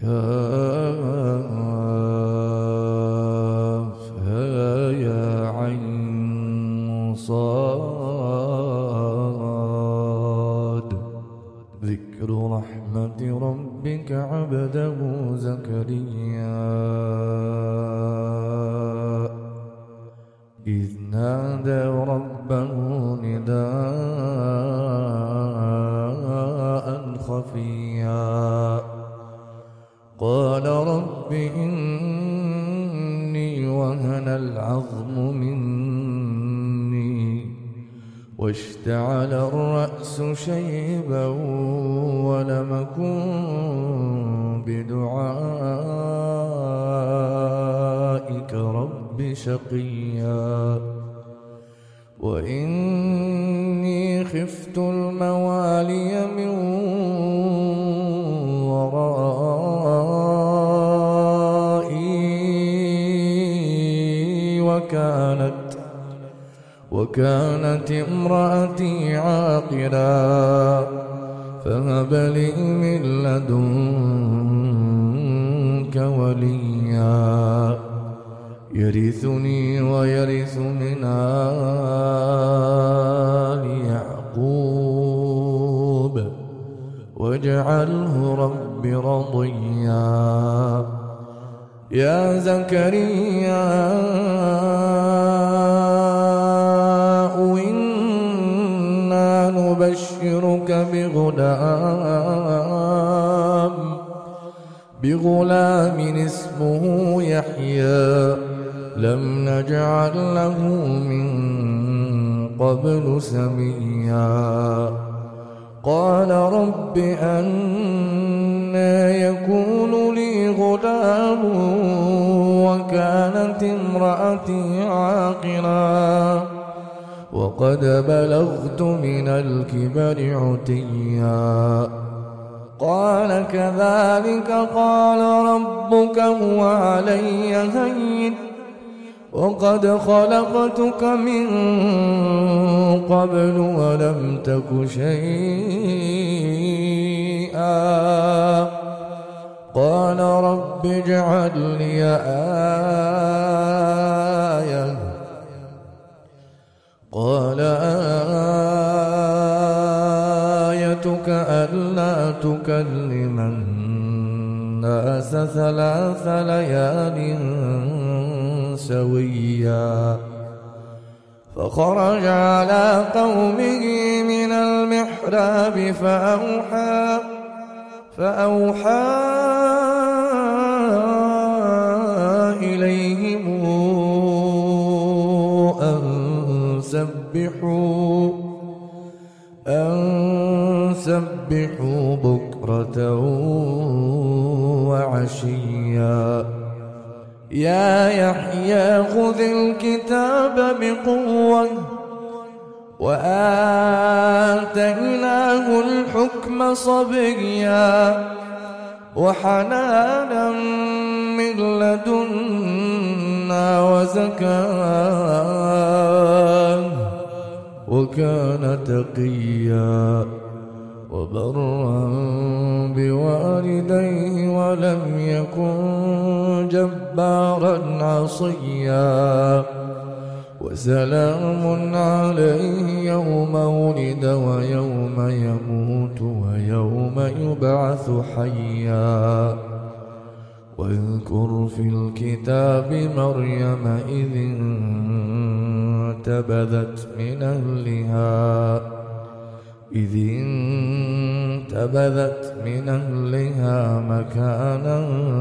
كافها يا عين صاد. ذكر رحمة ربك عبده زكريا إذ نادى ربه نداء خفيا قال رب إني وهن العظم مني واشتعل الرأس شيبا ولم أكن بدعائك رب شقيا وإني خفت الموالي من ورائي وكانت امرأتي عاقرا فهب لي من لدنك وليا يرثني ويرث من آل يعقوب واجعله رب رضيا. يا زكريا إنا نبشرك بغلام اسمه يحيى لم نجعل له من قبل سميا قال رب أنى يكون لي غلام وكانت امرأتي عاقرا وقد بلغت من الكبر عتيا قال كذلك قال ربك هو علي هين وقد خلقتك من قبل ولم تك شيئا قال رب اجعل لي آية قال آيتك ألا تكلم الناس 3 ليال سويا فخرج على قومه من المحراب فأوحى إليهم أن سبحوا بكرة وعشيا يا يحيى خذ الكتاب بقوة وآتيناه الحكم صبيا وحنانا من لدنا وزكاة وكان تقيا وبرا بوالديه ولم يكن جبارا عصيا وسلام عليه يوم ولد ويوم يموت ويوم يبعث حيا واذكر في الكتاب مريم إذ انتبذت من أهلها مكانا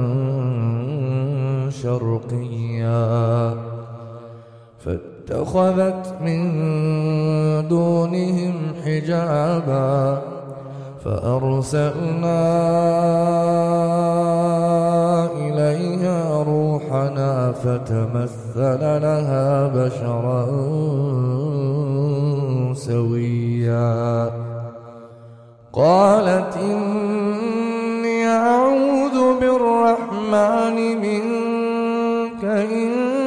شرقيا فاتخذت من دونهم حجابا فأرسلنا إليها روحنا فتمثل لها بشرا سويا قالت إني أعوذ بالرحمن منك إن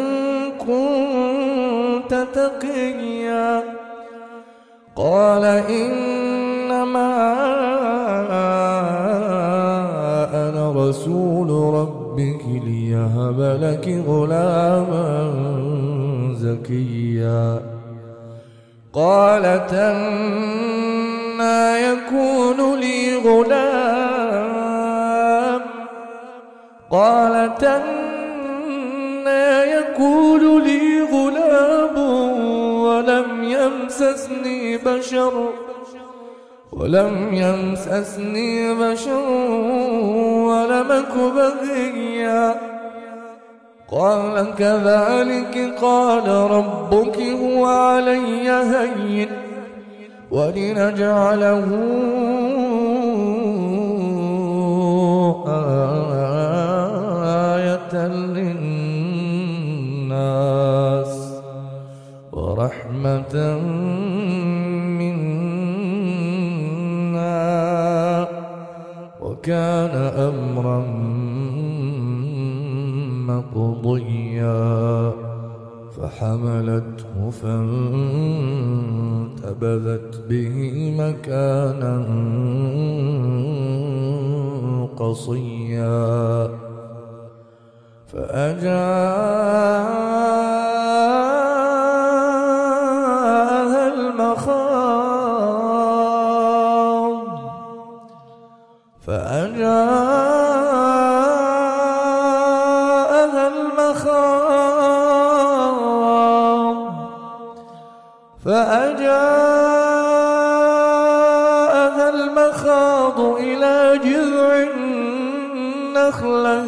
كنت تقيا قال إنما أنا رسول رسول ربك ليهب لك غلاما زكيا قالت أنى يكون لي غلام قالت أنى يكون لي غلام ولم يمسسني بشر ولم أك بغيا قال كذلك قال ربك هو علي هين ولنجعله آية للناس ورحمة منا وكان أمرا مقضيا فحملته فانتبذت به مكانا قصيا فأجاءها المخاض إلى جذع النخلة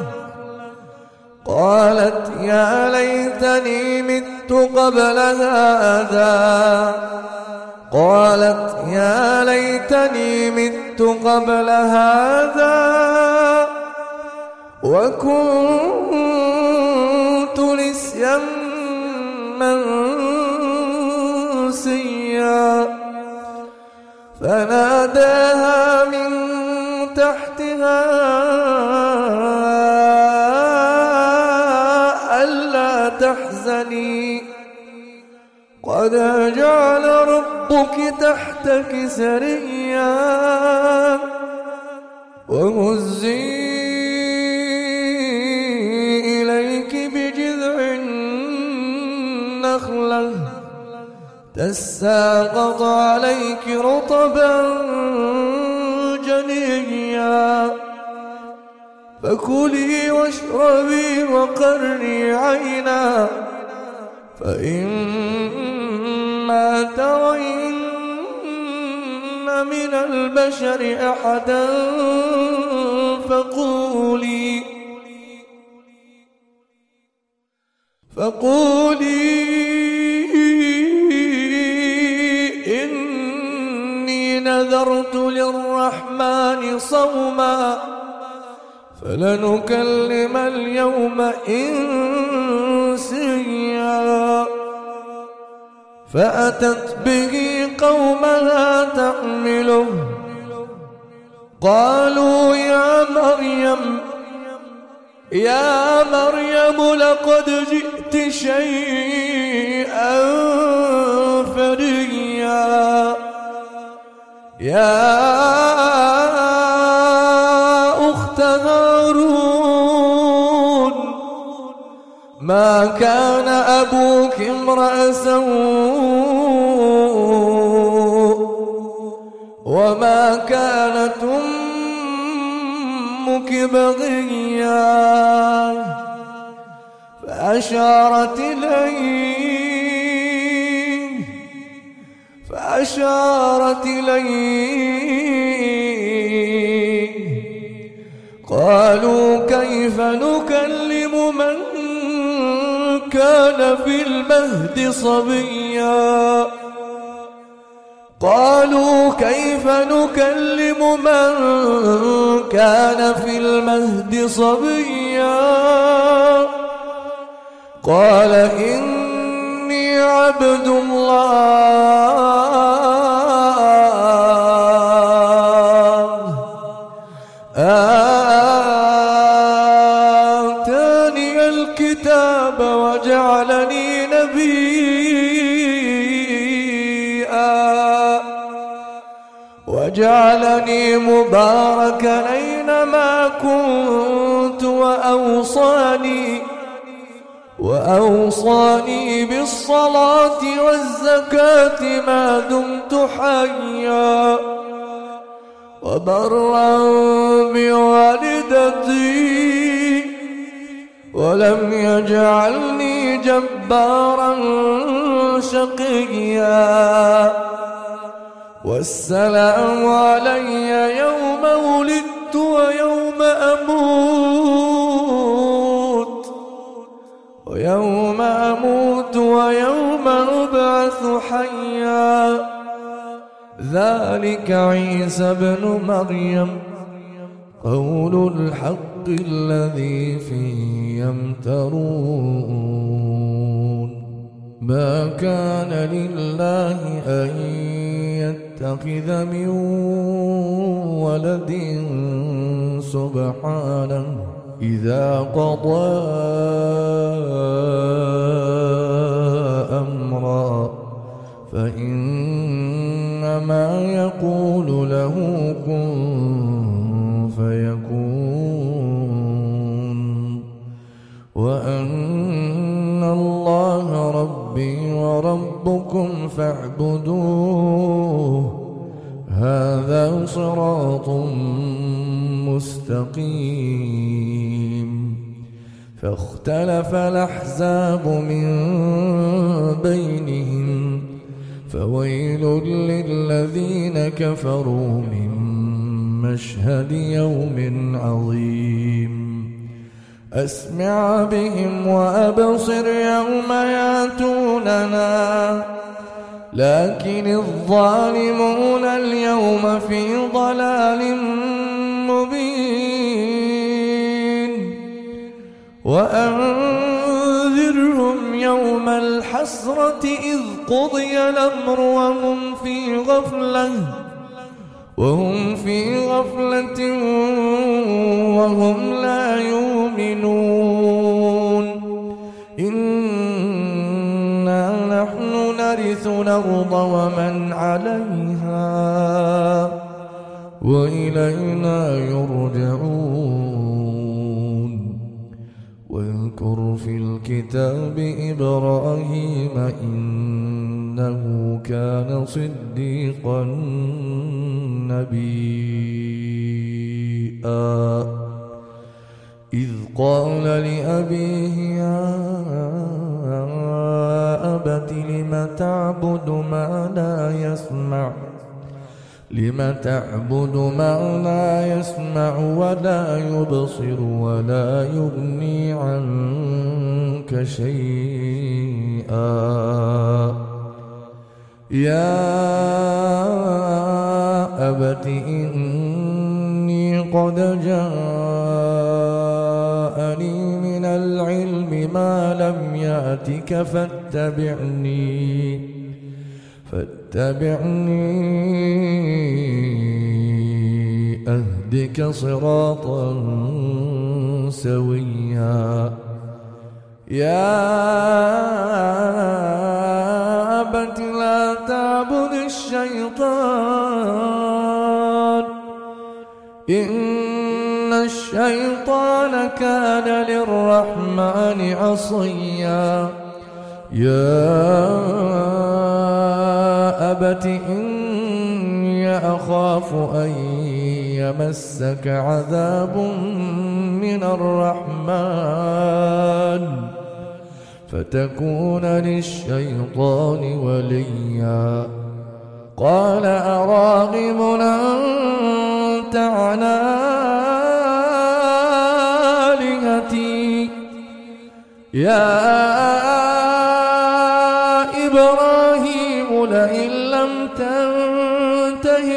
قالت يا ليتني مت قبل هذا وكنت نسيا منسيا فناداها من تحتها ألا تحزني قد جعل ربك تحتك سريا وهزي إليك بجذع النخلة تساقط عليك رطبا جنيا فكلي واشربي وقري عينا فإما ترين من البشر أحدا فقولي إني نذرت للرحمن صوما فلنكلم اليوم إنسيا فأتت به قومها تحمله قالوا يا مريم لقد جئت شيئا فريا يا أخت هارون ما كان أبوك امرأ سوء وما كانت أمك بغيا فأشارت إليه قالوا كيف نكلم من كان في المهد صبيا قالوا كيف نكلم من كان في المهد صبيا قال إني عبد الله آتاني الكتاب وجعلني نبيا وجعلني مباركا أينما كنت وأوصاني بالصلاة والزكاة ما دمت حيا وبرا بوالدتي ولم يجعلني جبارا شقيا والسلام علي يوم ولدت ويوم أموت ويوم أبعث حيا ذلك عيسى ابن مريم قول الحق الذي فيه يمترون ما كان لله أن يتخذ من ولد سبحانه إذا قضى أمرا فإنما يقول له كن فيكون وأن الله ربي وربكم فاعبدوه هذا صراط مستقيم فاختلف الأحزاب من بينهم فويل للذين كفروا من مشهد يوم عظيم أسمع بهم وأبصر يوم ياتوننا لكن الظالمون اليوم في ضلال مبين وأنذرهم يوم الحسرة إذ قضي الأمر وهم في غفلة وهم لا يؤمنون إنا نحن نرث الأرض ومن عليها وإلينا يرجعون واذكر في الكتاب إبراهيم إنه كان صديقا نبيا إذ قال لأبيه يا أبت لم تعبد ما لا يسمع ولا يبصر ولا يغني عنك شيئا يا أبت إني قد جاءني من العلم ما لم يأتك فاتبعني أهدك صراطا سويا يا أبت لا تعبد الشيطان إن الشيطان كان للرحمن عصيا يا أبت إني أخاف أن يمسك عذاب من الرحمن فتكون للشيطان وليا قال أراغب أنت عن آلهتي يا إبراهيم لئن لم تنته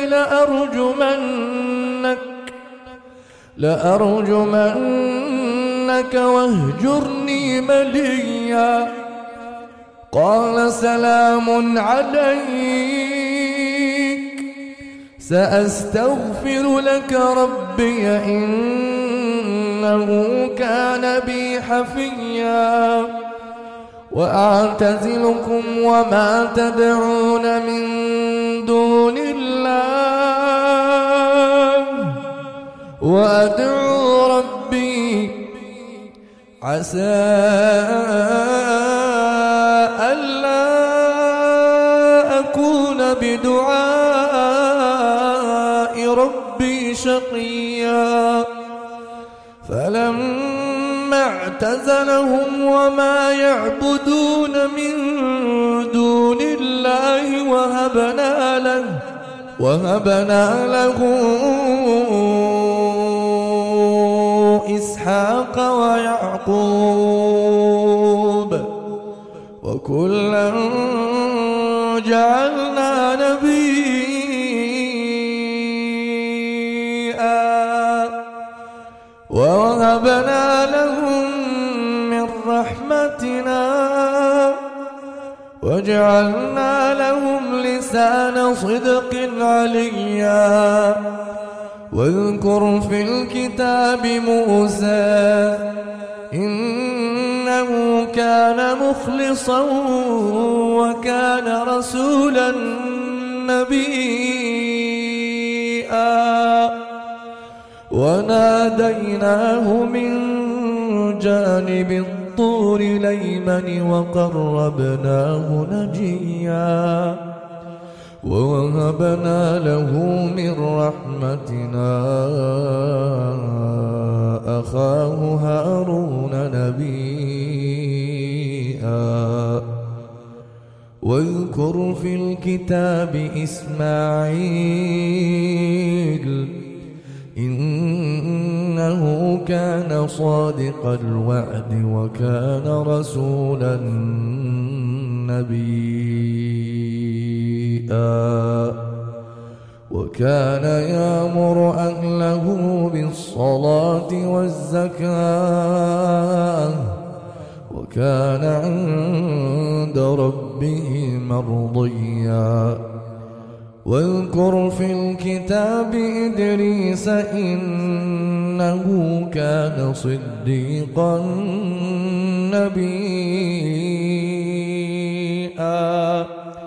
لأرجمنك واهجرني مليا قال سلام عليك سأستغفر لك ربي إنه كان بي حفيا وأعتزلكم وما تدعون من دون الله وأدعو عسى ألا أكون بدعاء ربي شقيا فلما اعتزلهم وما يعبدون من دون الله وهبنا له إسحاق ويعقوب وكلا جعلنا نبيا ووهبنا لهم من رحمتنا وجعلنا لهم لسان صدق عليا واذكر في الكتاب موسى إنه كان مخلصا وكان رسولا نبيا وناديناه من جانب الطور الأيمن وقربناه نجيا ووهبنا له من رحمتنا أخاه هارون نبيا واذكر في الكتاب إسماعيل إنه كان صادق الوعد وكان رسولا نبيا وكان يأمر أهله بالصلاة والزكاة وكان عند ربه مرضيا واذكر في الكتاب إدريس إنه كان صديقا نبيا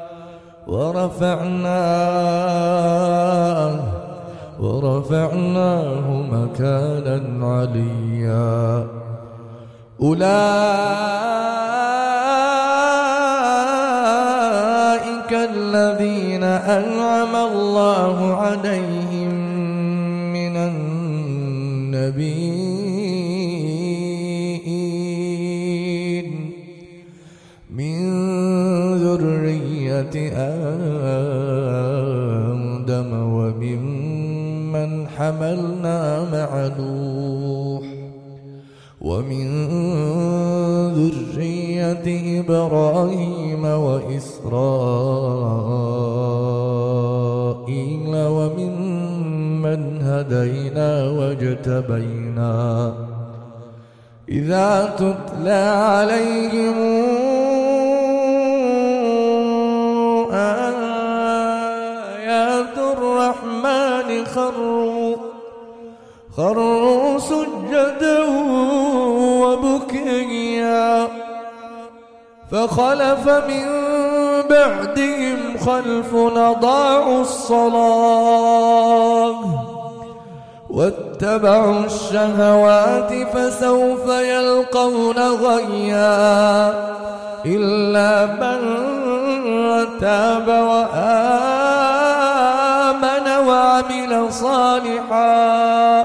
ورفعناه مكانا عليا أولئك الذين أنعم الله عليهم من النبيين من ذرية آدم وممن حملنا مع نوح ومن ذرية إبراهيم وإسرائيل وممن هدينا واجتبينا إذا تتلى عليهم آيات الرحمن خروا سجدا وبكيا فخلف من بعدهم خلف أضاعوا الصلاة واتبعوا الشهوات فسوف يلقون غيا إلا من تاب وآمن وعمل صالحا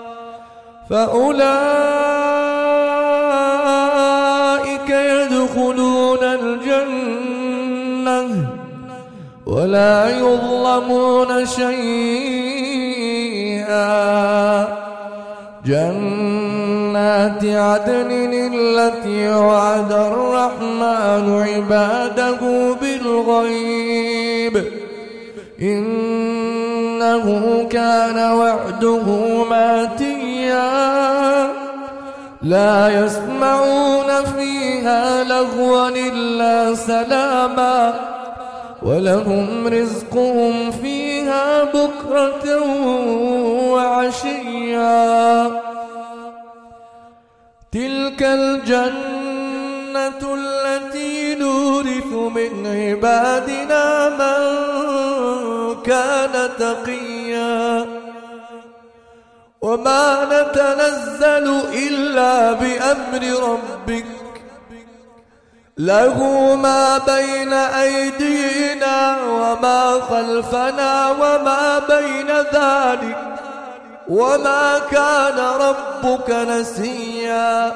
فأولئك يدخلون الجنة ولا يظلمون شيئا جنات عدن التي وعد الرحمن عباده بالغيب إنه كان وعده ماتيا لا يسمعون فيها لغوا إلا سلاما ولهم رزقهم فيها بكرة وعشيا تلك الجنة التي نورث من عبادنا من كان تقيا وما نتنزل إلا بأمر ربك له ما بين أيدينا وما خلفنا وما بين ذلك وما كان ربك نسيا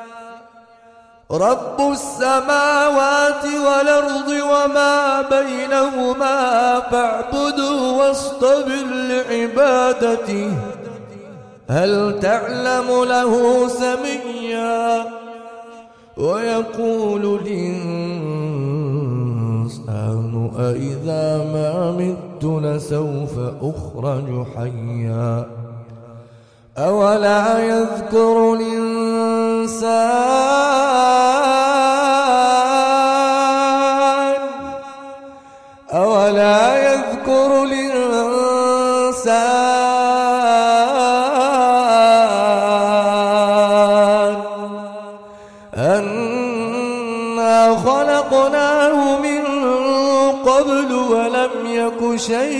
رب السماوات والأرض وما بينهما فاعبده واصطبر لعبادته هل تعلم له سميا ويقول الإنسان أإذا ما مت لسوف أخرج حيا أولا يذكر الإنسان أنا خلقناه من قبل ولم يك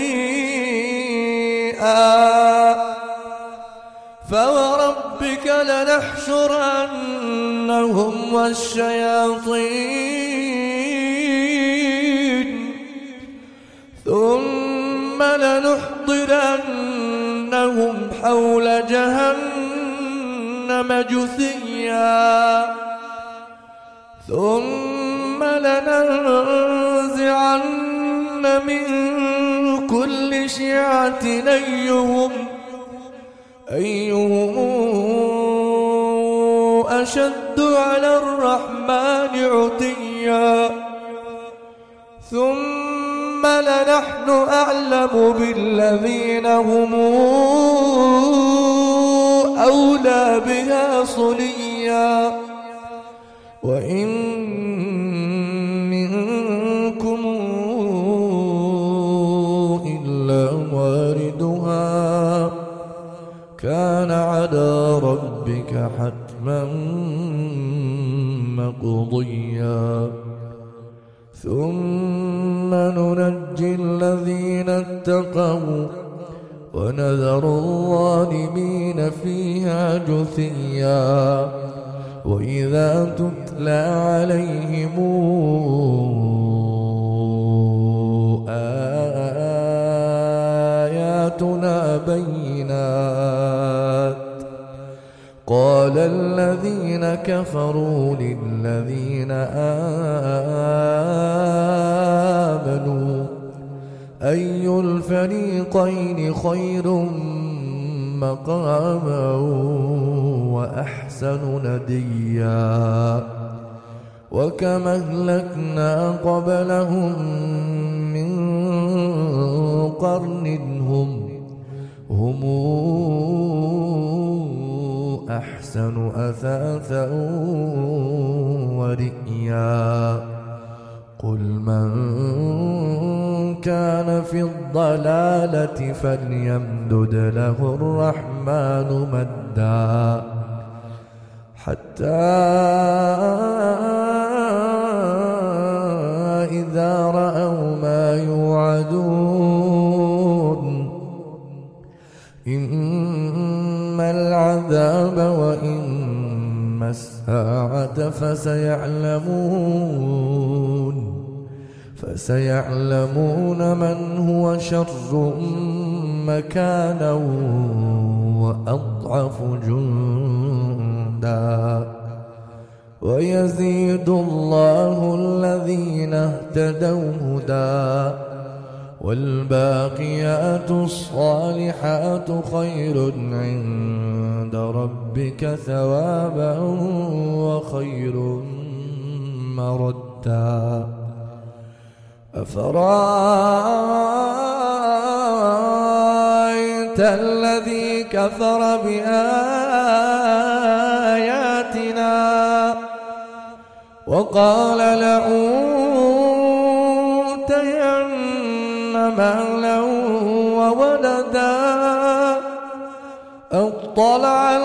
شيئا فوربك لنحشرنهم والشياطين ثم لنحضرنهم حول جهنم جثيا ثم لننزعن من كل شيعة أيهم أشد على الرحمن عتيا ثم لنحن أعلم بالذين هم أولى بها صليا وإن منكم إلا واردها كان على ربك حتما مقضيا ثم ننجي الذين اتقوا ونذر الظالمين فيها جثيا وإذا تتلى عليهم آياتنا بينات قال الذين كفروا للذين آمنوا أي الفريقين خير مقاما وأحسن نديا وكم أهلكنا قبلهم من قرن هم أحسن أثاثا ورئيا قل من كان في الضلالة فليمدد له الرحمن مدا حتى إذا رأوا ما يوعدون إما العذاب وإما الساعة فسيعلمون من هو شر مكانا وأضعف جندا ويزيد الله الذين اهتدوا هدى والباقيات الصالحات خير عند ربك ثوابا وخير مردا أفرأيت الذي كفر بآياتنا وقال لأوتين مالا وولدا اطلع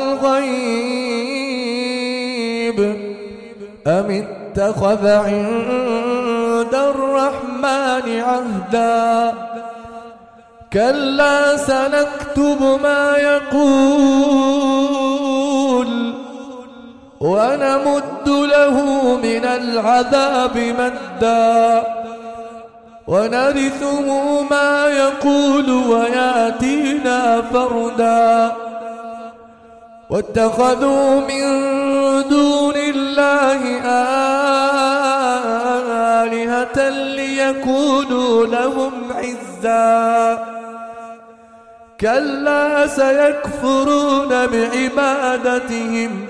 الغيب أم اتخذ عند الرحمن عهدا كلا سنكتب ما يقول ونمد له من العذاب مدا ونرثه ما يقول وياتينا فردا واتخذوا من دون الله آلهة ليكونوا لهم عزا كلا سيكفرون بعبادتهم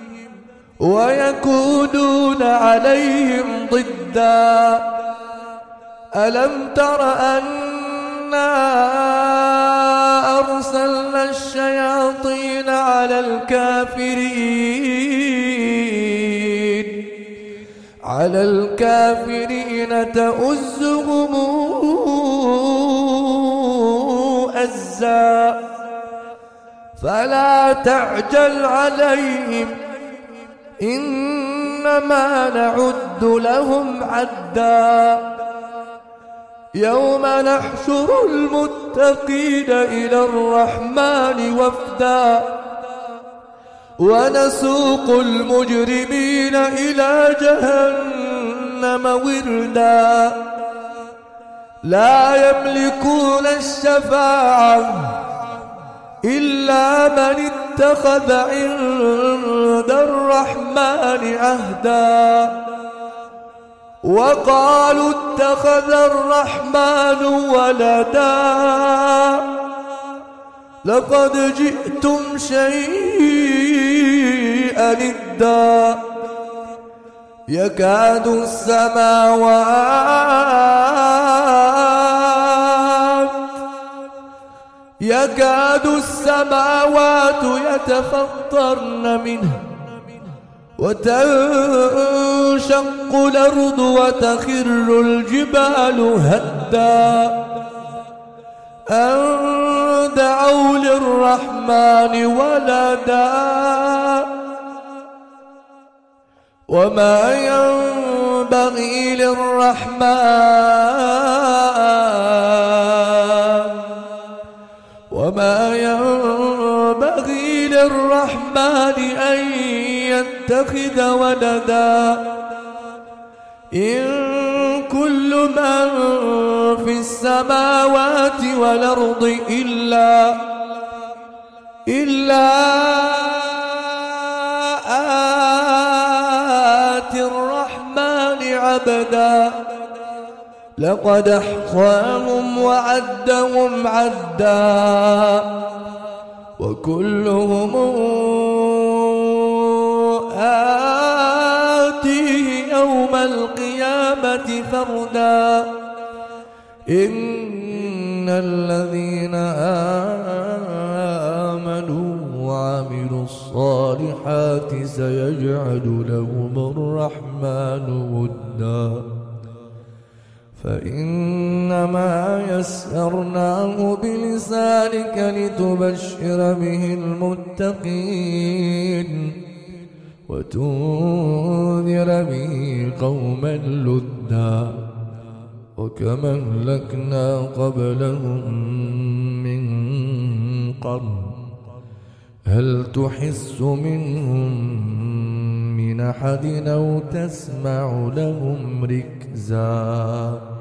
ويكونون عليهم ضدا ألم تر أنا أرسلنا الشياطين على الكافرين تؤزهم أزا فلا تعجل عليهم إنما نعد لهم عدا يوم نحشر المتقين إلى الرحمن وفدا ونسوق المجرمين إلى جهنم وردا لا يملكون الشفاعة إلا من اتخذ عند الرحمن عهدا وقالوا اتخذ الرحمن ولدا لقد جئتم شيئا إدا يكاد السماوات يتفطرن منه وتنشق الأرض وتخر الجبال هدا أن دعوا للرحمن ولدا وما ينبغي للرحمن أن يتخذ ولدا إن كل من في السماوات والأرض إلا آتي الرحمن عبدا لقد أحصاهم وعدهم عدا وكلهم آتيه يوم القيامة فردا إن الذين آمنوا وعملوا الصالحات سيجعل لهم الرحمن ودا فإنما يسرناه بلسانك لتبشر به المتقين وتنذر به قوما لدا وكما أهلكنا قبلهم من قرن هل تحس منهم من أحد أو تسمع لهم ركزا